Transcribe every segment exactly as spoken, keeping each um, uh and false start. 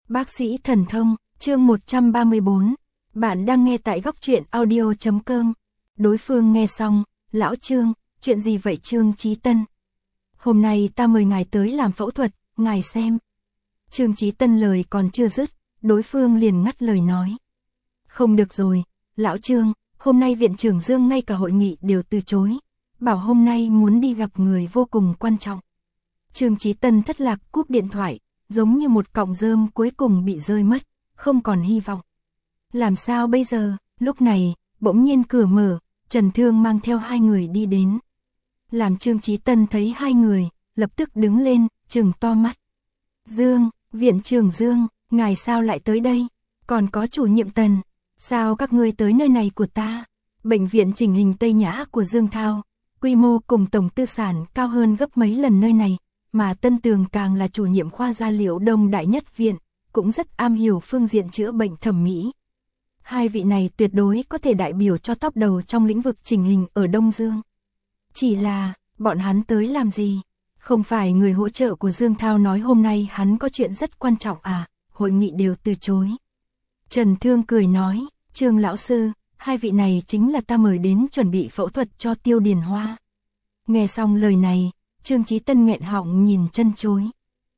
Bác sĩ thần thông, chương một trăm ba mươi bốn. Bạn đang nghe tại góc truyện audio chấm com. Đối phương nghe xong, lão Trương, chuyện gì vậy Trương Chí Tân? Hôm nay ta mời ngài tới làm phẫu thuật, ngài xem. Trương Chí Tân lời còn chưa dứt, đối phương liền ngắt lời nói. Không được rồi, lão Trương, hôm nay viện trưởng Dương ngay cả hội nghị đều từ chối. Bảo hôm nay muốn đi gặp người vô cùng quan trọng. Trương Chí Tân thất lạc cúp điện thoại, giống như một cọng rơm cuối cùng bị rơi mất, không còn hy vọng. Làm sao bây giờ? Lúc này, bỗng nhiên cửa mở, Trần Thương mang theo hai người đi đến. Làm Trương Chí Tân thấy hai người, lập tức đứng lên, trừng to mắt. Dương, viện trưởng Dương, ngài sao lại tới đây? Còn có chủ nhiệm Tần, sao các ngươi tới nơi này của ta? Bệnh viện chỉnh hình Tây Nhã của Dương Thao, quy mô cùng tổng tư sản cao hơn gấp mấy lần nơi này, mà Tân Tường càng là chủ nhiệm khoa da liễu Đông Đại Nhất Viện, cũng rất am hiểu phương diện chữa bệnh thẩm mỹ. Hai vị này tuyệt đối có thể đại biểu cho top đầu trong lĩnh vực chỉnh hình ở Đông Dương. Chỉ là, bọn hắn tới làm gì? Không phải người hỗ trợ của Dương Thao nói hôm nay hắn có chuyện rất quan trọng à, hội nghị đều từ chối. Trần Thương cười nói, Trương lão sư, hai vị này chính là ta mời đến chuẩn bị phẫu thuật cho Tiêu Điền Hoa. Nghe xong lời này, Trương Chí Tân nghẹn họng nhìn chân chối.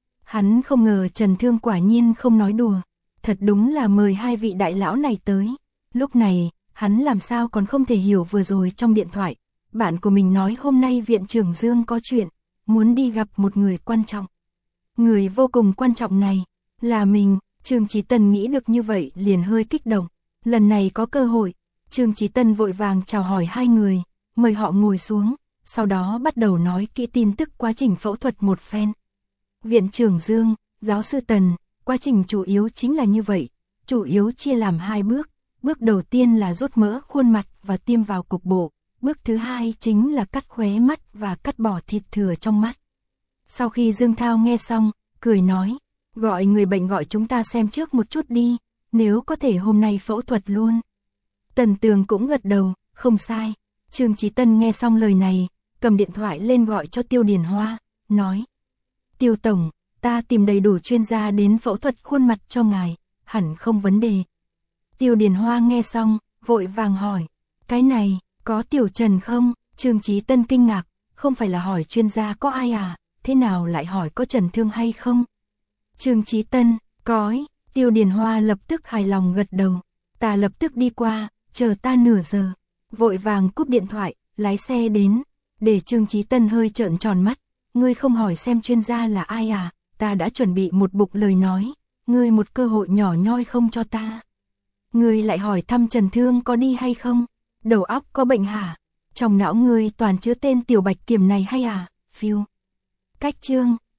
Hắn không ngờ Trần Thương quả nhiên không nói đùa, thật đúng là mời hai vị đại lão này tới. Lúc này, hắn làm sao còn không thể hiểu vừa rồi trong điện thoại, bạn của mình nói hôm nay viện trưởng Dương có chuyện, muốn đi gặp một người quan trọng. Người vô cùng quan trọng này, là mình. Trương Chí Tân nghĩ được như vậy liền hơi kích động, lần này có cơ hội. Trương Chí Tân vội vàng chào hỏi hai người, mời họ ngồi xuống, sau đó bắt đầu nói kỹ tin tức quá trình phẫu thuật một phen. Viện trưởng Dương, giáo sư Tần, quá trình chủ yếu chính là như vậy, chủ yếu chia làm hai bước. Bước đầu tiên là rút mỡ khuôn mặt và tiêm vào cục bộ, bước thứ hai chính là cắt khóe mắt và cắt bỏ thịt thừa trong mắt. Sau khi Dương Thao nghe xong, cười nói, gọi người bệnh gọi chúng ta xem trước một chút đi, nếu có thể hôm nay phẫu thuật luôn. Tần Tường cũng gật đầu, không sai. Trương Chí Tân nghe xong lời này, cầm điện thoại lên gọi cho Tiêu Điền Hoa, nói. Tiêu Tổng, ta tìm đầy đủ chuyên gia đến phẫu thuật khuôn mặt cho ngài, hẳn không vấn đề. Tiêu Điền Hoa nghe xong, vội vàng hỏi, cái này, có Tiểu Trần không? Trương Chí Tân kinh ngạc, không phải là hỏi chuyên gia có ai à, thế nào lại hỏi có Trần Thương hay không? Trương Chí Tân, cói, Tiêu Điền Hoa lập tức hài lòng gật đầu, ta lập tức đi qua, chờ ta nửa giờ. Vội vàng cúp điện thoại, lái xe đến, để Trương Chí Tân hơi trợn tròn mắt, ngươi không hỏi xem chuyên gia là ai à, ta đã chuẩn bị một bục lời nói, ngươi một cơ hội nhỏ nhoi không cho ta. Ngươi lại hỏi thăm Trần Thương có đi hay không, đầu óc có bệnh hả, trong não ngươi toàn chứa tên Tiểu Bạch Kiểm này hay à, phiêu. Cách Trương,